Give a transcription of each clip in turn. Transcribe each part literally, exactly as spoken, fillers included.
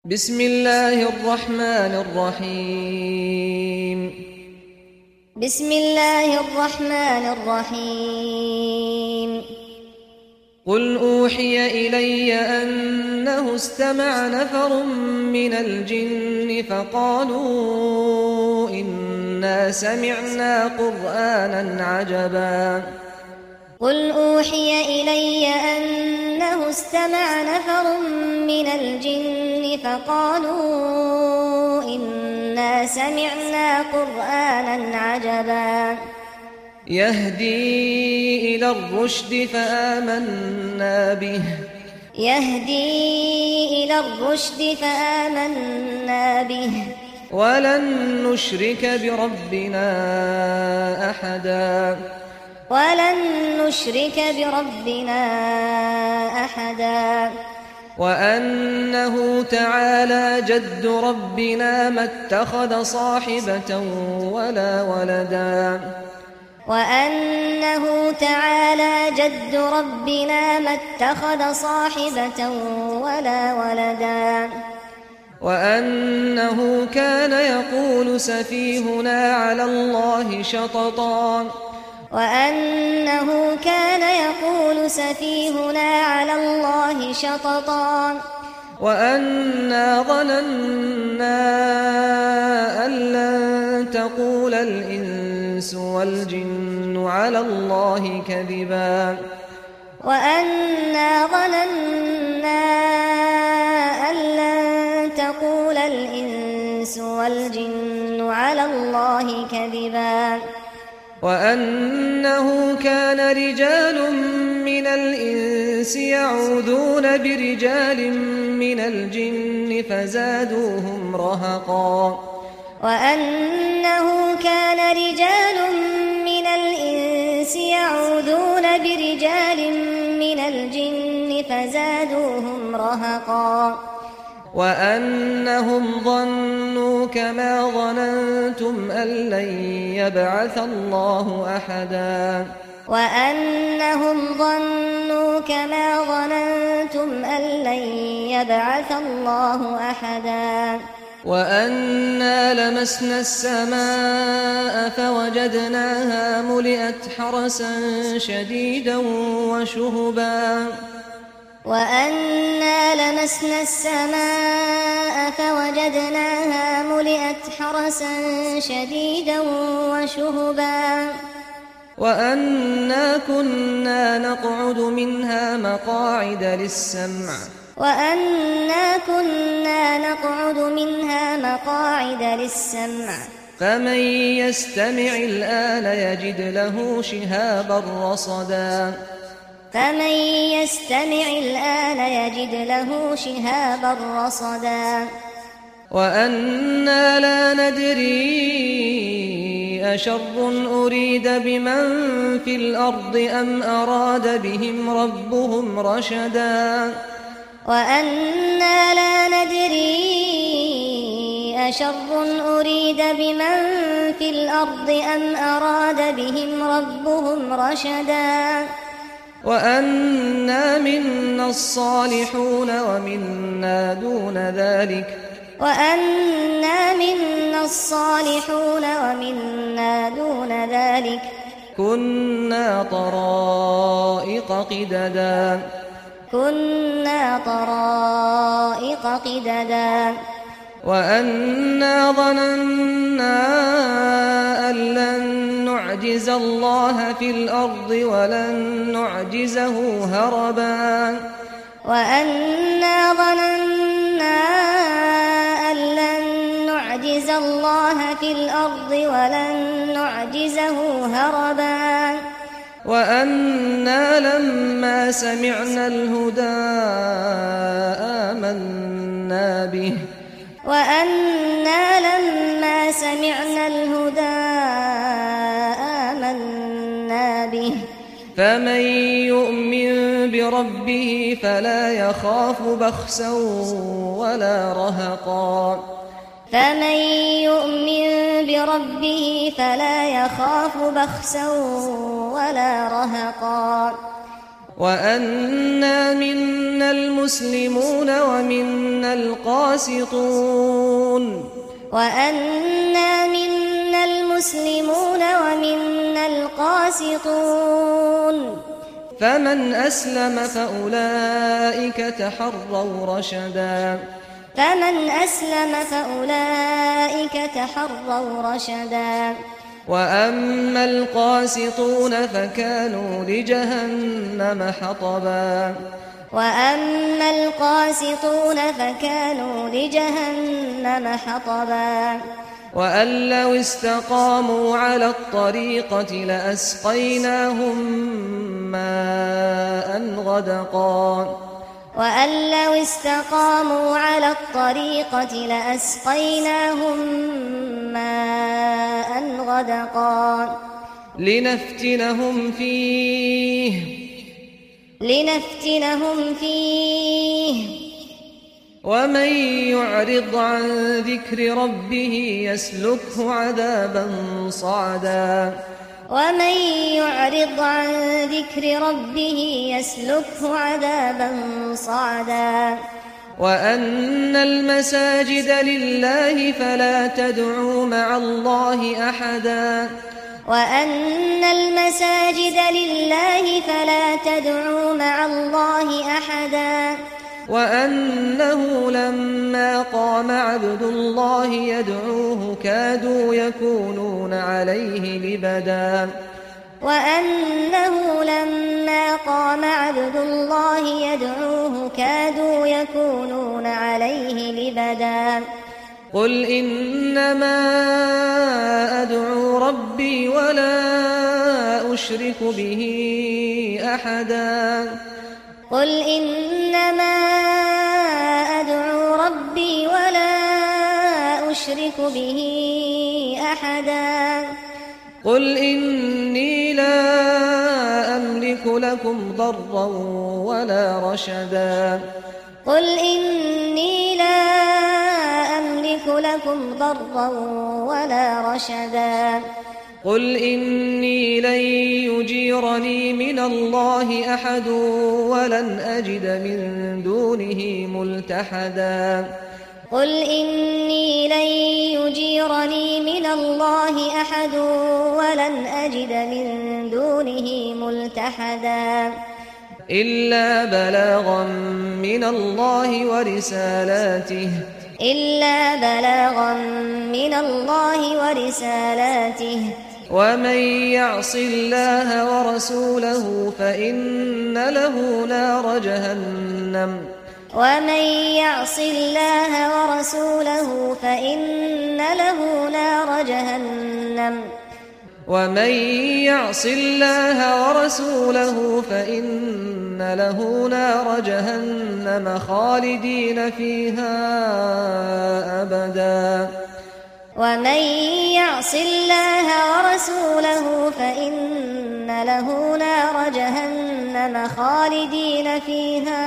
بسم الله الرحمن الرحيم بسم الله الرحمن الرحيم قل أوحي إلي أنه استمع نفر من الجن فقالوا إنا سمعنا قرآنا عجبا قل أوحي إلي أنه استمع نفر من الجن فقالوا إنا سمعنا قرآنا عجبا يهدي إلى الرشد فآمنا به يهدي إلى الرشد فآمنا به ولن نشرك بربنا أحدا ولن نشرك بربنا أحدا وأنه تعالى جد ربنا ما اتخذ صاحبة ولا ولدا وأنه تعالى جد ربنا ما اتخذ صاحبة ولا ولدا وأنه كان يقول سفيهنا على الله شططا وأنه كان يقول سفيهنا على الله شططا وأنا ظننا أن لن تقول الإنس والجن على الله كذبا وأنا ظننا أن لن تقول الإنس والجن على الله كذبا وأنه كان رجال من الإنس يعوذون برجال من الجن فزادوهم رهقا وأنه كان رجال من الإنس يعوذون برجال من الجن فزادوهم رهقا وأنهم ظنوا كما ظننتم أن لن يبعث الله أحدا وأنهم ظنوا كما ظننتم أن لن يبعث الله أحدا وأنا لمسنا السماء فوجدناها ملئت حرسا شديدا وشهبا وأنا لمسنا السماء فوجدناها ملئت حرسا شديدا وشهبا وأنا كنا نقعد منها مقاعد للسمع وأنا كنا نقعد منها مقاعد للسمع فمن يستمع الآن يجد له شهابا رصدا فمن يستمع الآن يجد له شهابا رصدا وأنا لا ندري أشر أريد بمن في الأرض أم أراد بهم ربهم رشدا وأنا لا ندري أشر أريد بمن في الأرض أم أراد بهم ربهم رشدا وأنا منا الصالحون ومنا دون ذلك وأنا منا الصالحون ومنا دون ذلك كنا طرائق قددا كنا طرائق قددا وأنا ظننا أن لن نعجز الله في الأرض ولن نعجزه هربا وأنا ظننا أن لن نعجز الله في الأرض ولن نعجزه هربا وأنا لما سمعنا الهدى آمنا به وأنا لما سمعنا الهدى آمنا به فمن يؤمن بربه فلا يخاف بخسا ولا رهقا فمن يؤمن بربه فلا يخاف بخسا ولا رهقا وأنا منا المسلمون ومنا القاسطون وأنا منا المسلمون ومنا القاسطون فمن أسلم فأولئك تحروا رشدا فمن أسلم فأولئك تحروا رشدا وأما القاسطون فكانوا لجهنم حطبا وأما القاسطون فكانوا لجهنم حطبا وأن لو استقاموا على الطريقة لأسقيناهم ماء غدقا وأن لو استقاموا على الطريقة لأسقيناهم ماء غدقا لنفتنهم فيه لنفتنهم فيه ومن يعرض عن ذكر ربه يسلكه عذابا صعدا ومن يعرض عن ذكر ربه يسلكه عذابا صعدا وأن المساجد لله فلا تدعوا مع الله أحدا وأن المساجد لله فلا تدعوا مع الله أحدا وأنه لما قام عبد الله يدعوه كادوا يكونون عليه لبدا وأنه لما قام عبد الله يدعوه كادوا يكونون عليه لبدا قل إنما أدعو ربي ولا أشرك به أحدا قل إنما أدعو ربي ولا أشرك به أحدا قل إني لا أملك لكم ضرا ولا رشدا قل إني لا أملك لكم ضرا ولا رشدا قل إني لن يجيرني من الله أحد ولن أجد من دونه ملتحدا قل إني لن يجيرني من الله أحد ولن أجد من دونه ملتحدا إلا بلاغا من الله ورسالاته إلا بلاغا من الله ورسالاته ومن يعص الله ورسوله فإن له نار جهنم ومن يعص الله ورسوله فإن له نار جهنم ومن يعص الله ورسوله فإن له نار جهنم خالدين فيها أبدا ومن يعص الله ورسوله فإن له نار جهنم خالدين فيها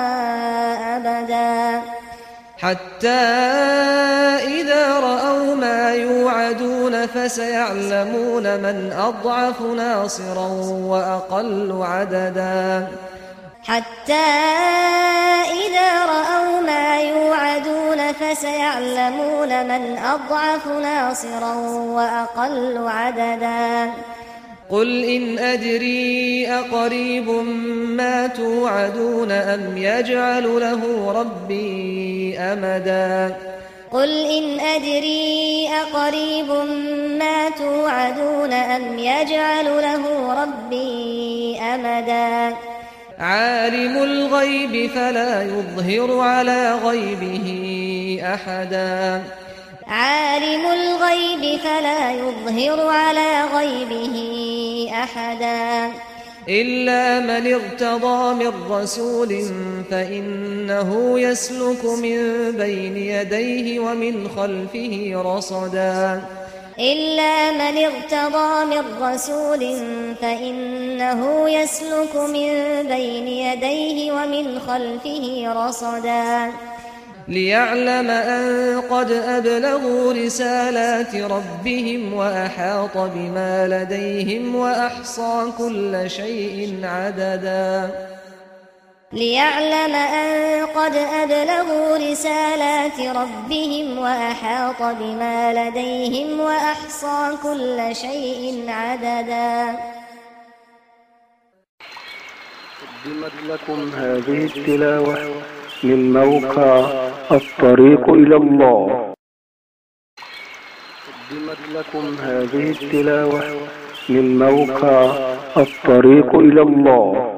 أبدا حتى إذا رأوا ما يوعدون فسيعلمون من أضعف ناصرا وأقل عددا حتى إذا رأوا ما يوعدون فسيعلمون من أضعف ناصرا وأقل عددا قل إن أدري أقريب ما توعدون أم يجعل له ربي أمدا قل إن أدري أقريب ما توعدون أم يجعل له ربي أمدا عالم الغيب فلا يظهر على غيبه أحدا عالم الغيب فلا يظهر على غيبه أحدا إلا من ارتضى من رسول فإنه يسلك من بين يديه ومن خلفه رصدا إلا من ارتضى من رسول فإنه يسلك من بين يديه ومن خلفه رصدا ليعلم أن قد أبلغوا رسالات ربهم وأحاط بما لديهم وأحصى كل شيء عددا ليعلم أن قد أبلغوا رسالات ربهم وأحاط بما لديهم وأحصى كل شيء عددا. قدمت لكم هذه التلاوة من موقع الطريق إلى الله. قدمت لكم هذه التلاوة من موقع الطريق إلى الله.